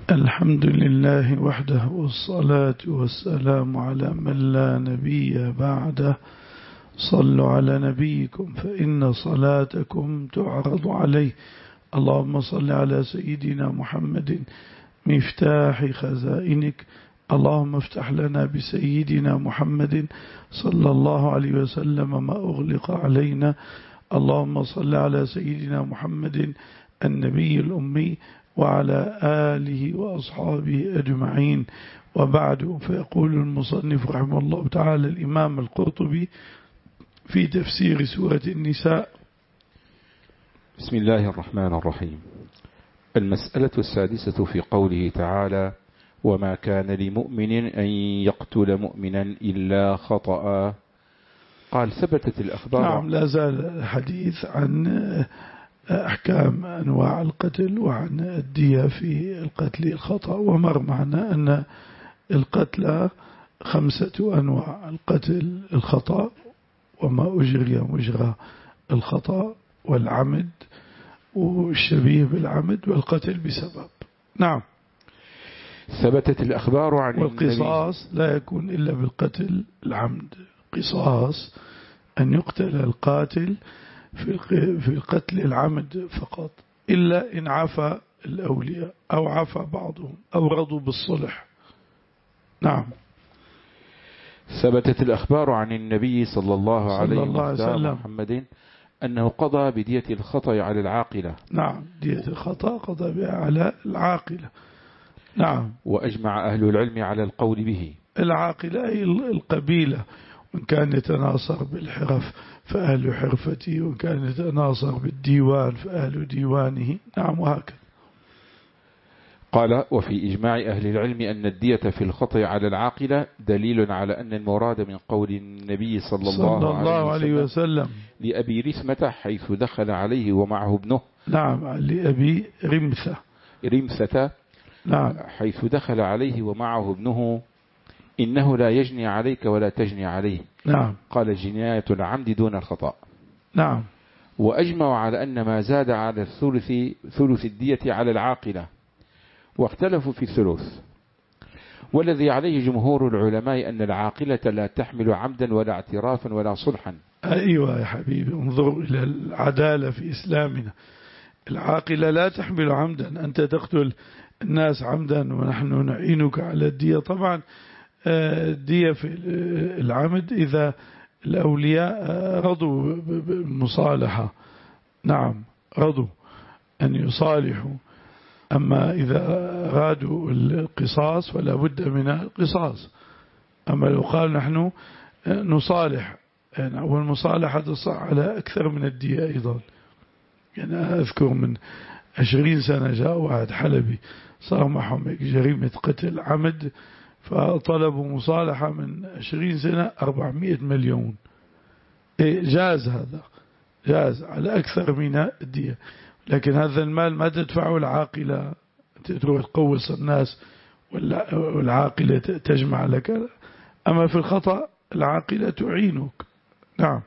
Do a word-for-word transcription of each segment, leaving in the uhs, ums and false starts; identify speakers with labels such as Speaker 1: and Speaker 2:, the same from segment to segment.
Speaker 1: الحمد لله وحده والصلاة والسلام على من لا نبي بعده. صلوا على نبيكم فإن صلاتكم تعرض عليه. اللهم صل على سيدنا محمد مفتاح خزائنك. اللهم افتح لنا بسيدنا محمد صلى الله عليه وسلم ما أغلق علينا. اللهم صل على سيدنا محمد النبي الأمي وعلى آله وأصحابه أجمعين، وبعد. فيقول المصنف رحمه الله تعالى الإمام القرطبي في تفسير سورة النساء:
Speaker 2: بسم الله الرحمن الرحيم. المسألة السادسة في قوله تعالى: وما كان لمؤمن أن يقتل مؤمنا إلا خطأ. قال: ثبتت الأخبار.
Speaker 1: نعم، لا زال الحديث عن أحكام أنواع القتل وعن الدية في القتل الخطأ، ومر معنا أن القتل خمسة أنواع: القتل الخطأ وما أجري مجرى الخطأ، والعمد والشبيه بالعمد، والقتل بسبب. نعم.
Speaker 2: ثبتت الأخبار عن
Speaker 1: والقصاص لا يكون إلا بالقتل العمد. قصاص أن يقتل القاتل في القتل العمد فقط، إلا إن عفى الأولياء أو عفى بعضهم أو رضوا بالصلح. نعم.
Speaker 2: ثبتت الأخبار عن النبي صلى الله عليه وسلم محمد أنه قضى بدية الخطأ على العاقلة.
Speaker 1: نعم، دية الخطأ قضى بها على العاقلة. نعم.
Speaker 2: وأجمع أهل العلم على القول به.
Speaker 1: العاقلة هي القبيلة، وإن كان يتناصر بالحرف فأهل حرفته، وإن كان يتناصر بالديوان فأهل ديوانه. نعم، وهكذا.
Speaker 2: قال: وفي إجماع أهل العلم أن الدية في الخطأ على العاقلة دليل على أن المراد من قول النبي صلى الله, صلى الله عليه وسلم, وسلم لأبي رسمة حيث دخل عليه ومعه ابنه.
Speaker 1: نعم، لأبي رمثة
Speaker 2: رمثة
Speaker 1: نعم.
Speaker 2: حيث دخل عليه ومعه ابنه: إنه لا يجني عليك ولا تجني عليه.
Speaker 1: نعم.
Speaker 2: قال: جناية العمد دون الخطأ.
Speaker 1: نعم.
Speaker 2: وأجمعوا على أن ما زاد على الثلث ثلث الدية على العاقلة، واختلفوا في الثلث. والذي عليه جمهور العلماء أن العاقلة لا تحمل عمدا ولا اعترافا ولا صلحا.
Speaker 1: أيوة يا حبيبي، انظر إلى العدالة في إسلامنا. العاقلة لا تحمل عمدا. أنت تقتل الناس عمدا ونحن نعينك على الدية. طبعا الدية في العمد إذا الأولياء رضوا بالمصالحة. نعم، رضوا أن يصالحوا. أما إذا أرادوا القصاص فلا بد من القصاص. أما لو قال نحن نصالح، يعني والمصالحة تصح على أكثر من الدية أيضا. يعني أذكر من عشرين سنة جاء واحد حلبي صار معهم جريمة قتل عمد، فطلبوا مصالحة من عشرين سنة أربعمائة مليون. جاز هذا، جاز على أكثر من الدية. لكن هذا المال ما تدفعه العاقلة، تروح تقوص الناس والعاقلة تجمع لك. أما في الخطأ العاقلة تعينك. نعم.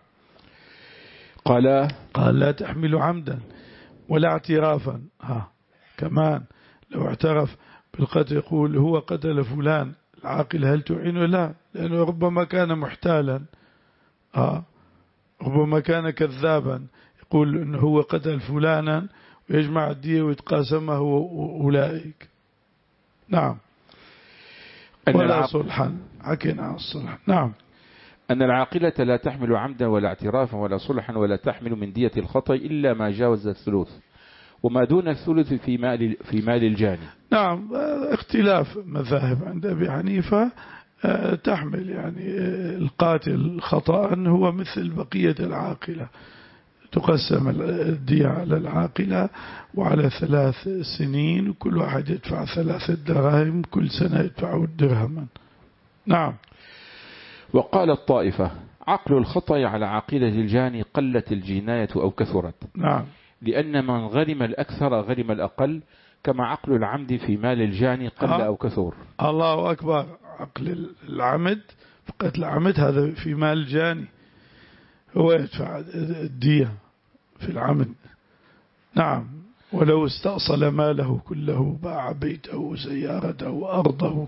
Speaker 2: قال
Speaker 1: قال: لا تحمل عمدا ولا اعترافا. ها كمان لو اعترف بالقتل يقول هو قتل فلان، العاقلة هل تعينه؟ لا، لأنه ربما كان محتالا، ها ربما كان كذابا، يقول إنه هو قتل فلانا ويجمع الدية ويتقاسمها هو أولئك. نعم. ولا صلحا، حكينا عن الصلح. نعم.
Speaker 2: أن العاقلة لا تحمل عمدا ولا اعترافا ولا صلحا ولا تحمل من دية الخطأ إلا ما جاوز الثلث، وما دون الثلث في مال في مال الجاني.
Speaker 1: نعم، اختلاف مذاهب. عند أبي حنيفة تحمل يعني القاتل خطأ هو مثل بقية العاقلة، تقسم الدية على العاقلة وعلى ثلاث سنين، وكل واحد يدفع ثلاثة دراهم، كل سنة يدفع درهما. نعم.
Speaker 2: وقال الطائفة: عقل الخطأ على عاقلة الجاني قلت الجناية أو كثرت.
Speaker 1: نعم.
Speaker 2: لأن من غرم الأكثر غرم الأقل، كما عقل العمد في مال الجاني قل آه. أو كثر.
Speaker 1: الله أكبر. عقل العمد في قتل العمد هذا في مال الجاني، هو يدفع الدية في العمد. نعم. ولو استأصل ماله كله، باع بيته وسيارته وأرضه،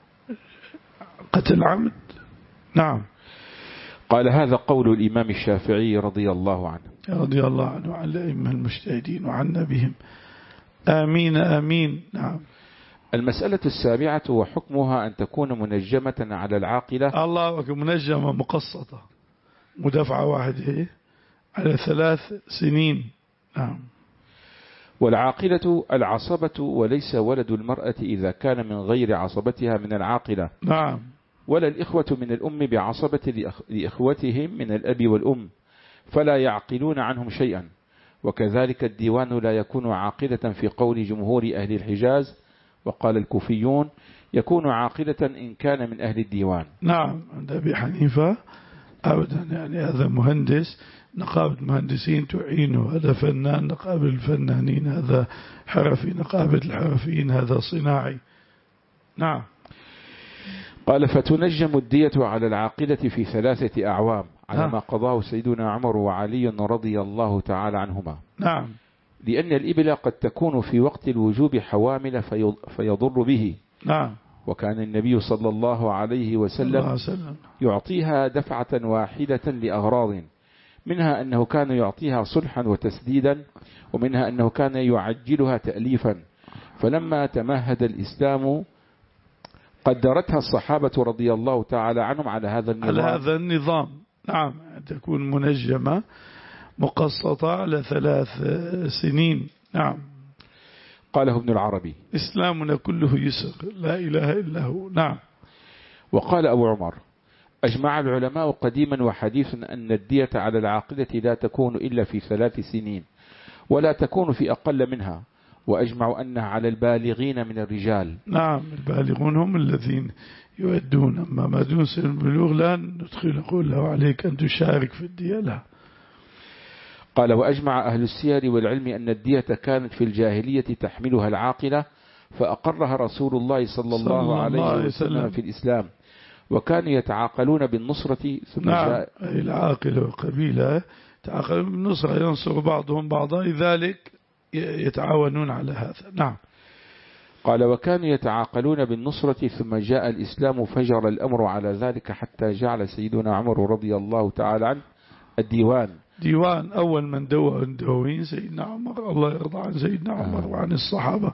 Speaker 1: قتل عمد. نعم.
Speaker 2: قال هذا قول الإمام الشافعي رضي الله عنه
Speaker 1: رضي الله عنه وعن الأئمة المجتهدين وعنا بهم، آمين آمين. نعم.
Speaker 2: المسألة السابعة وحكمها أن تكون منجمة على العاقلة.
Speaker 1: الله أكبر. منجمة مقسطة مدفعة واحدة على ثلاث سنين. نعم.
Speaker 2: والعاقلة العصبة وليس ولد المرأة إذا كان من غير عصبتها من العاقلة.
Speaker 1: نعم.
Speaker 2: ولا الإخوة من الأم بعصبة لإخوتهم من الأب والأم، فلا يعقلون عنهم شيئا. وكذلك الديوان لا يكون عاقلة في قول جمهور أهل الحجاز. وقال الكوفيون يكون عاقلة إن كان من أهل الديوان.
Speaker 1: نعم. عند أبي حنيفة أبدا، يعني هذا مهندس نقابة مهندسين تعينه، هذا فنان نقابة الفنانين، هذا حرفي نقابة الحرفيين، هذا صناعي. نعم.
Speaker 2: قال فتنجم الدية على العاقلة في ثلاثة أعوام على
Speaker 1: نعم.
Speaker 2: ما قضاه سيدنا عمر وعلي رضي الله تعالى عنهما.
Speaker 1: نعم.
Speaker 2: لأن الإبل قد تكون في وقت الوجوب حوامل فيضر به.
Speaker 1: نعم.
Speaker 2: وكان النبي صلى الله عليه وسلم يعطيها دفعة واحدة لأغراض، منها أنه كان يعطيها صلحا وتسديدا، ومنها أنه كان يعجلها تأليفا. فلما تمهد الإسلام قدرتها الصحابة رضي الله تعالى عنهم على هذا النظام.
Speaker 1: على هذا النظام. نعم. تكون منجمة مقسطة على ثلاث سنين. نعم.
Speaker 2: قاله ابن العربي
Speaker 1: إسلامنا كله يسر، لا إله إلا هو. نعم.
Speaker 2: وقال أبو عمر أجمع العلماء قديما وحديثا أن الدية على العاقلة لا تكون إلا في ثلاث سنين، ولا تكون في أقل منها. وأجمعوا أنها على البالغين من الرجال.
Speaker 1: نعم. البالغون هم الذين يؤدون، أما ما دون سن البلوغ لا ندخل نقول له عليك أن تشارك في الدية. لا.
Speaker 2: قال وأجمع أهل السير والعلم أن الدية كانت في الجاهلية تحملها العاقلة، فأقرها رسول الله صلى الله عليه وسلم في الإسلام، وكانوا يتعاقلون بالنصرة. ثم
Speaker 1: نعم.
Speaker 2: جاء
Speaker 1: العاقلة والقبيلة تعاقلون بالنصرة، ينصر بعضهم بعضا، لذلك يتعاونون على هذا. نعم.
Speaker 2: قال وكانوا يتعاقلون بالنصرة، ثم جاء الإسلام فجر الأمر على ذلك، حتى جعل سيدنا عمر رضي الله تعالى عنه الديوان.
Speaker 1: ديوان أول من دوى الدواوين سيدنا عمر، الله يرضى عن سيدنا عمر وعن الصحابة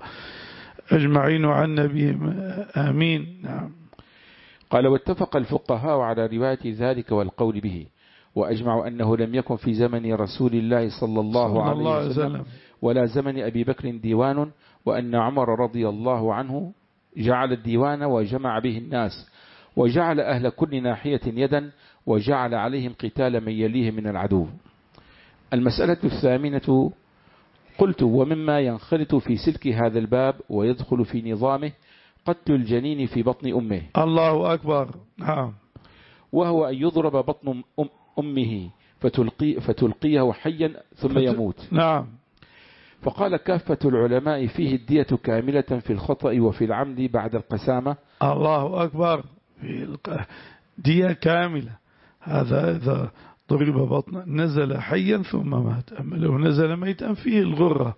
Speaker 1: أجمعين وعن نبيهم، آمين. نعم.
Speaker 2: قال واتفق الفقهاء على رواية ذلك والقول به، وأجمعوا أنه لم يكن في زمن رسول الله صلى الله عليه وسلم ولا زمن أبي بكر ديوان، وأن عمر رضي الله عنه جعل الديوان وجمع به الناس، وجعل أهل كل ناحية يدا، وجعل عليهم قتال من يليه من العدو. المسألة الثامنة قلت ومما ينخرط في سلك هذا الباب ويدخل في نظامه قتل الجنين في بطن أمه.
Speaker 1: الله أكبر. نعم.
Speaker 2: وهو أن يضرب بطن أم أمه فتلقي فتلقيه حيا ثم فت... يموت.
Speaker 1: نعم.
Speaker 2: فقال كافة العلماء فيه الدية كاملة في الخطأ وفي العمد بعد القسامة.
Speaker 1: الله أكبر. في الق... دية كاملة. هذا إذا ضرب بطن نزل حيا ثم مات، أما لو نزل ميتا فيه الغرة.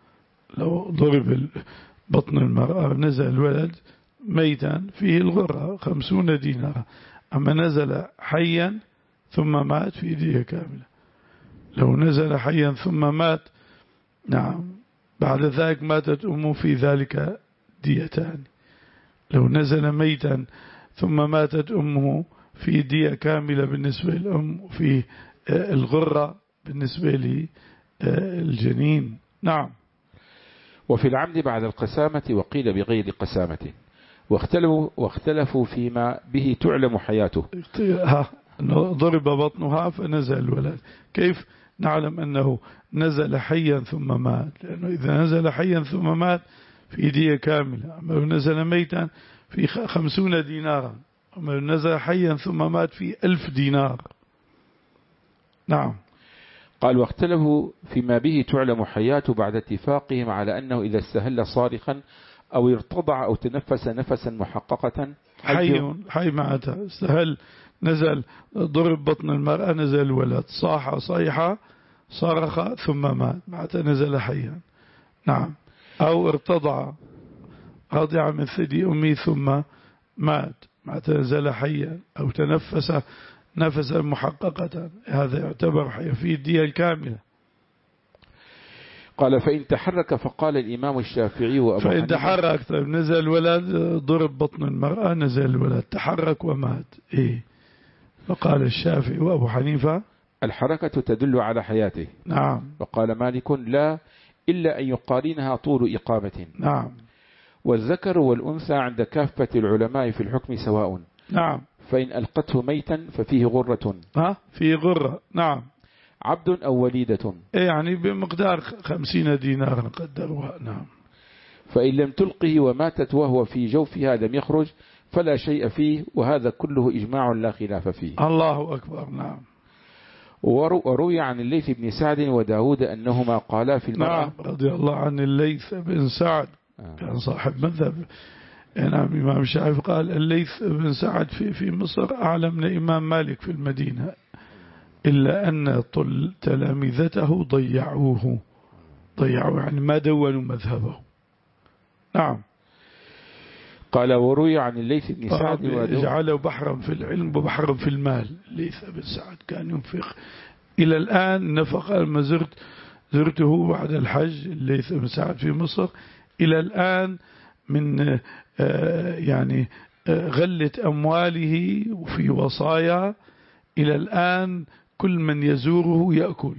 Speaker 1: لو ضرب بطن المرأة نزل الولد ميتا فيه الغرة خمسون دينار، أما نزل حيا ثم مات في دية كاملة. لو نزل حيا ثم مات، نعم، بعد ذلك ماتت أمه في ذلك ديتان. لو نزل ميتا ثم ماتت أمه في دية كاملة بالنسبة للأم، وفي الغرة بالنسبة للجنين. نعم.
Speaker 2: وفي العمد بعد القسامة وقيل بغير قسامة، واختلفوا, واختلفوا فيما به تعلم حياته.
Speaker 1: ضرب بطنها فنزل الولد، كيف نعلم أنه نزل حيا ثم مات؟ لأنه إذا نزل حيا ثم مات في دية كاملة، أما لو نزل ميتا في خمسون دينارا، أما لو نزل حيا ثم مات في ألف دينار. نعم.
Speaker 2: قال واختلفوا فيما به تعلم حياته بعد اتفاقهم على أنه إذا استهل صارخا أو ارتضع أو تنفس نفسا محققة
Speaker 1: حي حي معناتها استهل، نزل ضرب بطن المرأة نزل الولد، صاح صيحة صرخ ثم مات، معناتها نزل حيا. نعم. أو ارتضع رضع من ثدي أمي ثم مات ما تنزل حيا أو تنفس نفسا محققة، هذا يعتبر حي في الدية الكاملة.
Speaker 2: قال فإن تحرك، فقال الإمام الشافعي وأبو حنيفة
Speaker 1: فإن تحرك، طيب نزل الولد ضرب بطن المرأة، نزل الولد تحرك ومات، إيه؟ فقال الشافعي وأبو حنيفة
Speaker 2: الحركة تدل على حياته.
Speaker 1: نعم.
Speaker 2: وقال مالك لا، إلا أن يقارنها طول إقامة.
Speaker 1: نعم.
Speaker 2: والذكر والأنثى عند كافة العلماء في الحكم سواء.
Speaker 1: نعم.
Speaker 2: فإن ألقته ميتا ففيه غرة.
Speaker 1: ها فيه غرة. نعم.
Speaker 2: عبد أو وليدة،
Speaker 1: يعني بمقدار خمسين دينار نقدرها. نعم.
Speaker 2: فإن لم تلقه وماتت وهو في جوفها لم يخرج فلا شيء فيه، وهذا كله إجماع لا خلاف فيه.
Speaker 1: الله أكبر. نعم.
Speaker 2: وروي عن الليث بن سعد وداود أنهما قالا في المرأة.
Speaker 1: نعم رضي الله عن الليث بن سعد آه. كان صاحب مذهب. نعم الإمام الشافعي قال الليث بن سعد في في مصر أعلى من إمام مالك في المدينة، إلا أن طل تلامذته ضيعوه ضيعوا يعني ما دونوا مذهبه. نعم.
Speaker 2: قال وروي عن الليث بن سعد
Speaker 1: جعله بحرا في العلم وبحرا في المال. الليث بن سعد كان ينفق إلى الآن نفق. ما زرت زرته بعد الحج الليث بن سعد في مصر، إلى الآن من يعني غلة أمواله وفي وصايا إلى الآن كل من يزوره يأكل.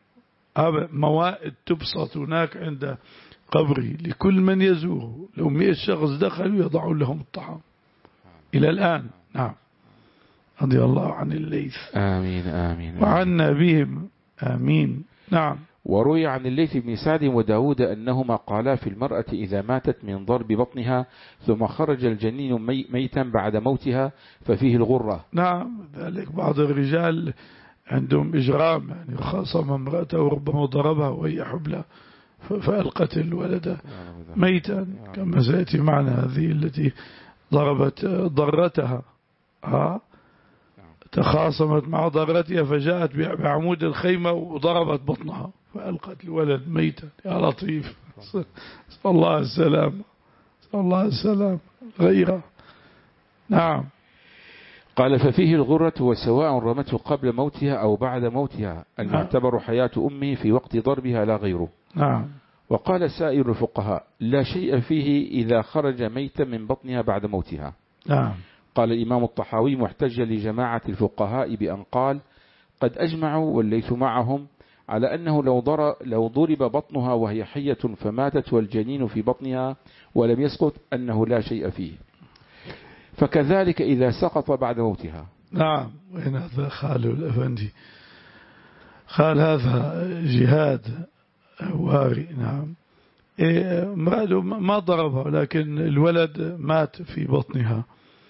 Speaker 1: موائد تبسط هناك عند قبري لكل من يزوره، لو مئة شخص دخلوا يضعون لهم الطعام إلى الآن. نعم. رضي الله عن الليث.
Speaker 2: آمين آمين.
Speaker 1: وعنا بهم آمين. نعم.
Speaker 2: وروي عن الليث بن سعد وداود أنهما قالا في المرأة إذا ماتت من ضرب بطنها ثم خرج الجنين مي ميتا بعد موتها ففيه الغرة.
Speaker 1: نعم. ذلك بعض الرجال عندهم إجرام، يعني خاصم امرأته وربما ضربها وهي حبلى فألقت الولد ميتا، كما سيأتي معنا هذه التي ضربت ضرتها ها تخاصمت مع ضرتها فجاءت بعمود الخيمة وضربت بطنها فألقت الولد ميتا. يا لطيف. صلى الله السلام صلى الله السلام غيره. نعم.
Speaker 2: قال ففيه الغرة وسواء رمته قبل موتها أو بعد موتها، المعتبر حياة أمه في وقت ضربها لا غيره.
Speaker 1: نعم.
Speaker 2: وقال سائر الفقهاء لا شيء فيه إذا خرج ميتا من بطنها بعد موتها.
Speaker 1: نعم.
Speaker 2: قال الإمام الطحاوي محتجا لجماعة الفقهاء بأن قال قد أجمعوا والليث معهم على أنه لو ضرب, لو ضرب بطنها وهي حية فماتت والجنين في بطنها ولم يسقط أنه لا شيء فيه، فكذلك إذا سقط بعد موتها.
Speaker 1: نعم. وين هذا خاله الأفندي قال هذا جهاد واري. نعم. امرأته ما ضربها لكن الولد مات في بطنها،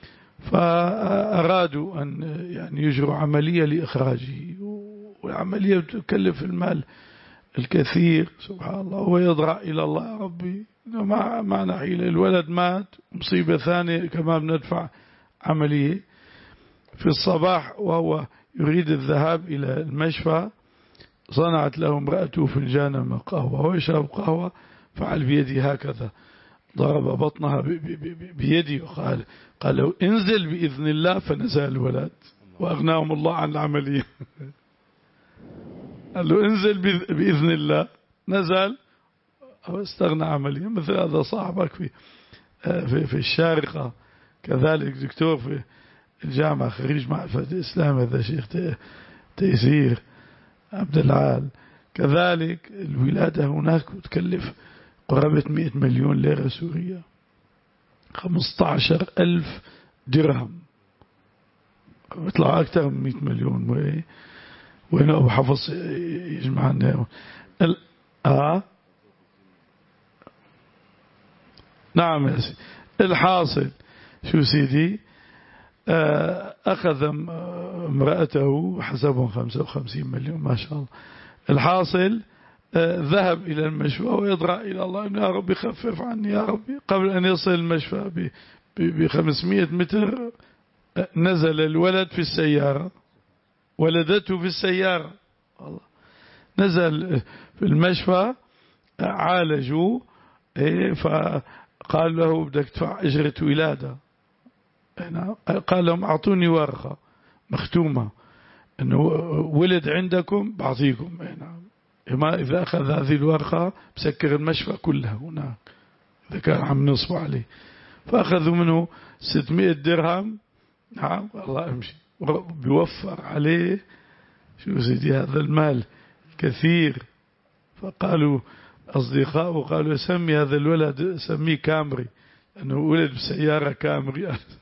Speaker 1: فأرادوا أن يعني يجروا عملية لإخراجه، والعملية تكلف المال الكثير. سبحان الله. ويضرع إلى الله يا ربي ما معنى حيلة، الولد مات، مصيبة ثانية كمان بندفع عملية. في الصباح وهو يريد الذهاب إلى المشفى صنعت له امرأته فنجانا من قهوة ويشرب قهوة، فعل بيده هكذا ضرب بطنها بيدي وقال قال له انزل بإذن الله، فنزل الولد وأغناهم الله عن العملية. قال له انزل بإذن الله، نزل واستغنى عملية. مثل هذا صاحبك في في في الشارقة كذلك دكتور في الجامعة خريج معرفة الإسلام، هذا شيخ تيسير عبد العال، كذلك الولادة هناك تكلف قرابة مئة مليون ليرة سورية، خمسة عشر ألف درهم، بيطلع أكثر من مئة مليون. وين أبو حفص يجمع لنا ال... آه نعم يا سيدي. الحاصل شو سيدي آه أخذ امرأته حسبهم خمسة وخمسين مليون ما شاء الله. الحاصل آه ذهب إلى المشفى ويضرع إلى الله إنه يا رب خفف عني يا ربي. قبل أن يصل المشفى بخمسمائة متر آه نزل الولد في السيارة، ولدته في السيارة. الله. نزل في المشفى عالجوا فقال له بدك تدفع أجرة ولادة. قال لهم أعطوني ورقة مختومة أنه ولد عندكم بعطيكم. ما إذا أخذ هذه الورقة بسكر المشفى كلها هناك إذا كان عم نصب عليه. فأخذوا منه ستمائة درهم. نعم والله أمشي بيوفر عليه شو سيدي هذا المال كثير. فقالوا أصدقائه قالوا سمي هذا الولد سميه كامري أنه ولد بسيارة كامري.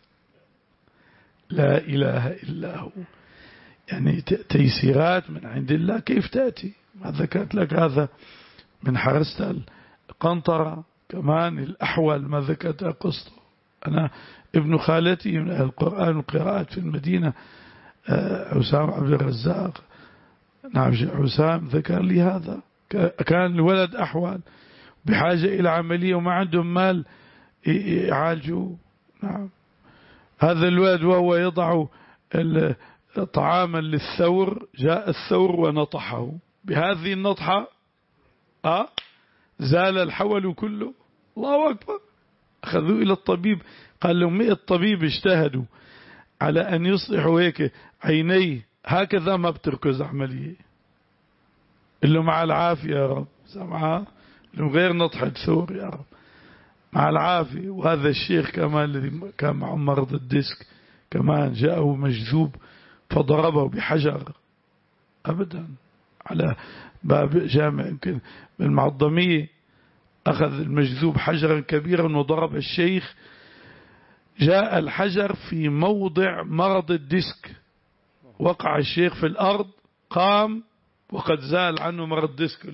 Speaker 1: لا إله إلا هو. يعني تيسيرات من عند الله كيف تأتي. ما ذكرت لك هذا من حرسة القنطرة كمان الأحول ما ذكرت قصته. أنا ابن خالتي من القرآن والقراءات في المدينة عسام عبد الرزاق. نعم عسام ذكر لي هذا كان الولد أحوال بحاجة إلى عملية وما عندهم مال يعالجوه. نعم هذا الولد وهو يضع طعاما للثور جاء الثور ونطحه بهذه النطحة أه زال الحول كله. الله أكبر. أخذوه إلى الطبيب قال لهم مئة طبيب اجتهدوا على أن يصلحوا هيك عينيه هكذا ما بتركز عملية. اللي مع العافية يا رب سمعها اللي غير نطحة ثور يا رب مع العافية. وهذا الشيخ كمان الذي كان معه مرض الديسك كمان جاءه مجذوب فضربه بحجر أبدا على باب جامع يمكن بالمعظمية. أخذ المجذوب حجرا كبيرا وضرب الشيخ. جاء الحجر في موضع مرض الديسك وقع الشيخ في الأرض قام وقد زال عنه مرض الديسك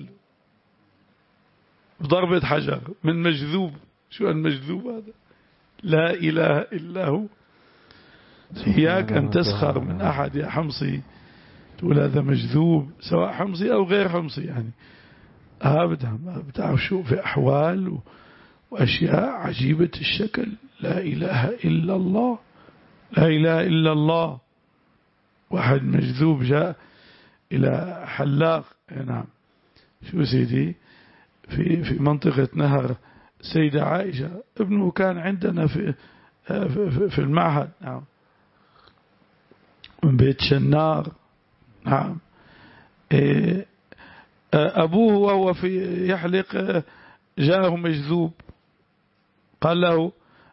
Speaker 1: بضربة حجر من مجذوب. شو المجذوب هذا؟ لا إله إلا هو. إياك أن تسخر من أحد يا حمصي تقول هذا مجذوب سواء حمصي أو غير حمصي يعني أبدا ما بتعرف شو في أحوال وأشياء عجيبة الشكل. لا إله إلا الله لا إله إلا الله. واحد مجذوب جاء إلى حلاق. نعم شو سيدي في في منطقة نهر سيدة عائشة ابنه كان عندنا في في, في المعهد. نعم من بيت شنار. نعم أبوه وهو في يحلق جاءه مجذوب قال له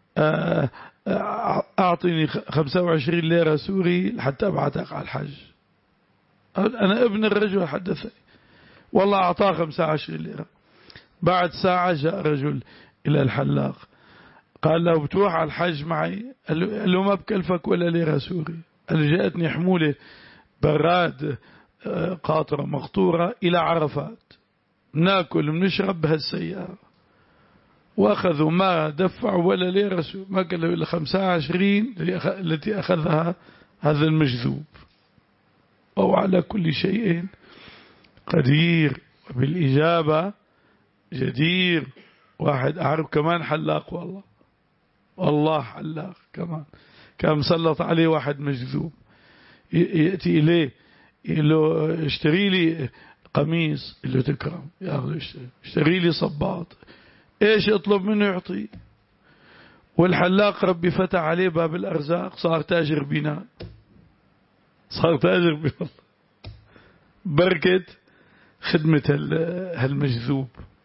Speaker 1: أعطني خمسة وعشرين ليرة سوري حتى أبعثك على الحج. أنا ابن الرجل حدثني والله أعطاه خمسة وعشرين ليرة. بعد ساعة جاء رجل إلى الحلاق قال له بتروح على الحج معي؟ قال له ما بكلفك ولا ليرة سوري. قال له جاءتني حمولة براد قاطرة مقطورة إلى عرفات ناكل ونشرب بهالسيارة. وأخذوا ما دفعوا ولا ليرة سوري ما قال له إلا خمسة وعشرين التي أخذها هذا المجذوب. وهو على كل شيء قدير وبالإجابة جدير. واحد أعرف كمان حلاق والله والله حلاق كمان كان مسلط عليه واحد مجذوب يأتي إليه يقول له اشتري لي قميص اللي تكرم ياخذ اشتري اشتري لي صباط ايش اطلب منه يعطيه. والحلاق ربي فتح عليه باب الأرزاق صار تاجر بناء صار تاجر بناء بركة خدمة هالمجذوب.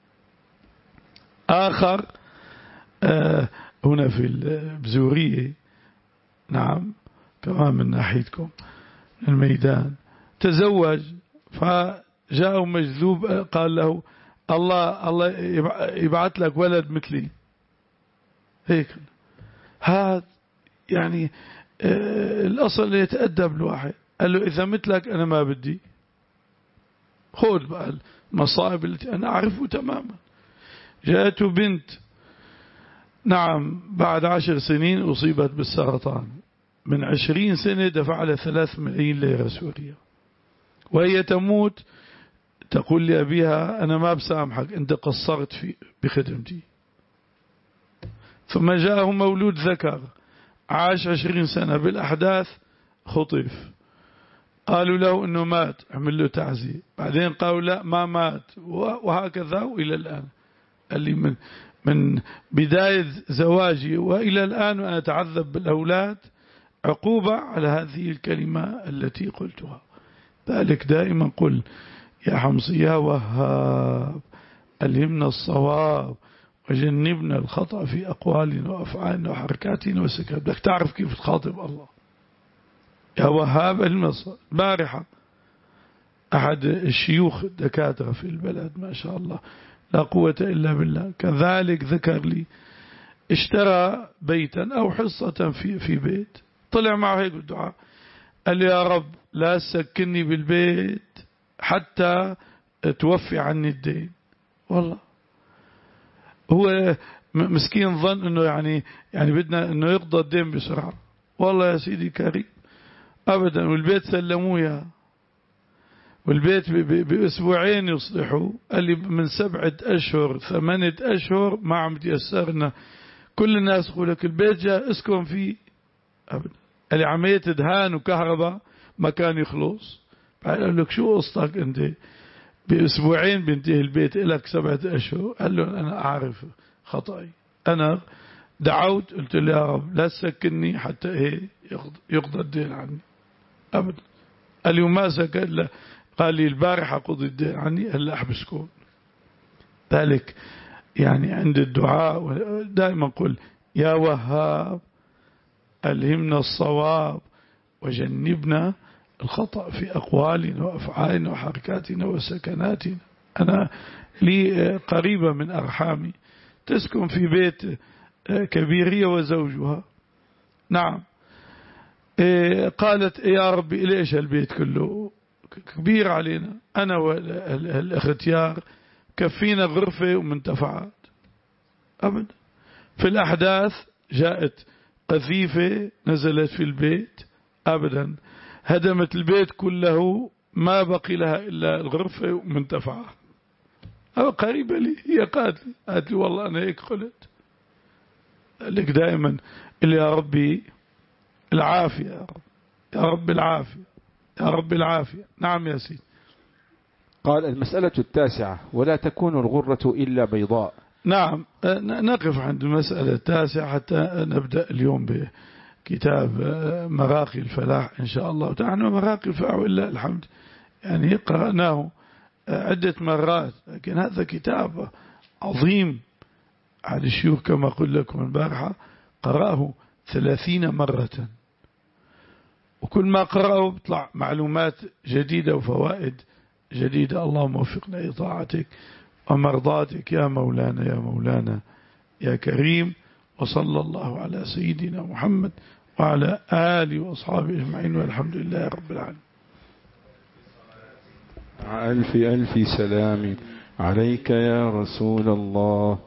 Speaker 1: آخر آه هنا في البزورية. نعم كمان من ناحيتكم من الميدان تزوج فجاءه مجذوب قال له الله الله يبعث لك ولد مثلي هيك. هذا يعني آه الأصل يتأدب الواحد. قال له إذا مثلك أنا ما بدي. خذ بقى المصائب التي أنا أعرفه تماما. جاءته بنت نعم بعد عشر سنين أصيبت بالسرطان. من عشرين سنة دفع لها ثلاث ملايين ليرة سورية وهي تموت تقول لأبيها أنا ما بسامحك أنت قصرت في بخدمتي. ثم جاءه مولود ذكر عاش عشرين سنة بالأحداث خطف قالوا له أنه مات، عمل له تعزية، بعدين قالوا لا ما مات، وهكذا وإلى الآن. اللي من من بداية زواجي وإلى الآن وأنا أتعذب بالأولاد عقوبة على هذه الكلمة التي قلتها. ذلك دائما قل يا حمصي يا وهاب ألهمنا الصواب وجنبنا الخطأ في أقوالنا وأفعالنا وحركاتنا وسكناتنا. بدك تعرف كيف تخاطب الله. يا وهاب ألهمنا الصواب. بارحة أحد الشيوخ الدكاترة في البلد ما شاء الله لا قوة إلا بالله كذلك ذكر لي اشترى بيتا أو حصة في في بيت، طلع معه هيك بالدعاء قال لي يا رب لا تسكنني بالبيت حتى توفي عني الدين. والله هو مسكين ظن انه يعني يعني بدنا انه يقضى الدين بسرعة. والله يا سيدي كريم ابدا. والبيت سلموه يا والبيت باسبوعين يصلحوا. قال لي من سبعة اشهر ثمانية اشهر ما عم تيسرنا، كل الناس يقول لك البيت جاء اسكن فيه ابدا. قال لي عملية دهان وكهرباء ما كان يخلص. قال لك شو قصتك انت باسبوعين بينتهي البيت لك سبعة اشهر؟ قال له انا اعرف خطأي، انا دعوت قلت له يا رب لا تسكنني حتى ايه يقضى الدين عني ابدا. قال لي وما سكت له. قال لي البارحة قضي الدين عني هلا احبسكم. ذلك يعني عند الدعاء دائما قل يا وهاب ألهمنا الصواب وجنبنا الخطأ في أقوالنا وأفعالنا وحركاتنا وسكناتنا. أنا لي قريبة من أرحامي تسكن في بيت كبير وزوجها. نعم. قالت يا ربي ليش البيت كله كبير علينا، أنا والأختيار كفينا غرفة ومنتفعات أبدا. في الأحداث جاءت قذيفة نزلت في البيت أبدا هدمت البيت كله، ما بقي لها إلا الغرفة ومنتفعة. أو قريبة لي هي قالت لي قالت لي والله أنا هيك قلت لك دائما اللي يا ربي العافية يا رب يا رب العافية يا رب العافية. نعم يا سيدي.
Speaker 2: قال المسألة التاسعة ولا تكون الغرة إلا بيضاء.
Speaker 1: نعم نقف عند المسألة التاسعة حتى نبدأ اليوم بكتاب مراقي الفلاح إن شاء الله تعالى. مراقي الفلاح إلا الحمد يعني قرأناه عدة مرات، لكن هذا كتاب عظيم على الشيوخ كما قلت لكم البارحة قرأه ثلاثين مرة، وكل ما قرأه بيطلع معلومات جديدة وفوائد جديدة. اللهم وفقنا لطاعتك ومرضاتك يا مولانا يا مولانا يا كريم. وصلى الله على سيدنا محمد وعلى آله وأصحابه أجمعين والحمد لله رب العالمين.
Speaker 2: ألف ألف سلام عليك يا رسول الله.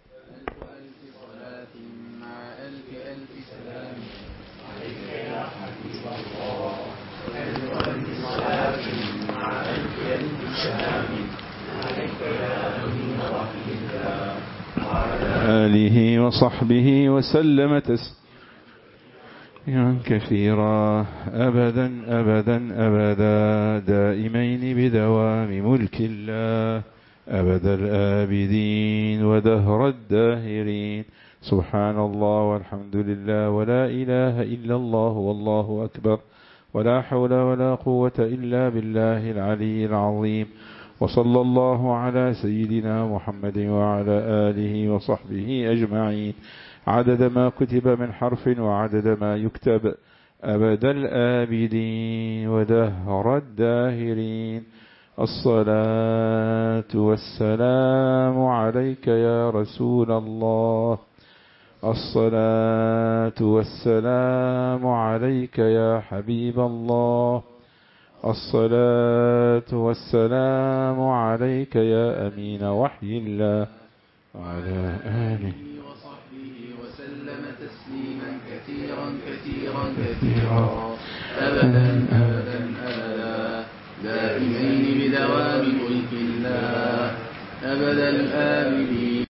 Speaker 2: آله وصحبه وسلم تسليما كثيرا أبدا أبدا أبدا دائمين بدوام ملك الله أبد الآبدين ودهر الداهرين. سبحان الله والحمد لله ولا إله إلا الله والله أكبر ولا حول ولا قوة إلا بالله العلي العظيم. وصلى الله على سيدنا محمد وعلى آله وصحبه أجمعين عدد ما كتب من حرف وعدد ما يكتب أبد الآبدين ودهر الداهرين. الصلاة والسلام عليك يا رسول الله. الصلاة والسلام عليك يا حبيب الله. الصلاة والسلام عليك يا أمين وحي الله وعلى آله
Speaker 3: وصحبه وسلم تسليما كثيرا كثيرا كثيرا أبدا أبدا أبدا دائمين بدوام ملك الله أبدا الآمنين.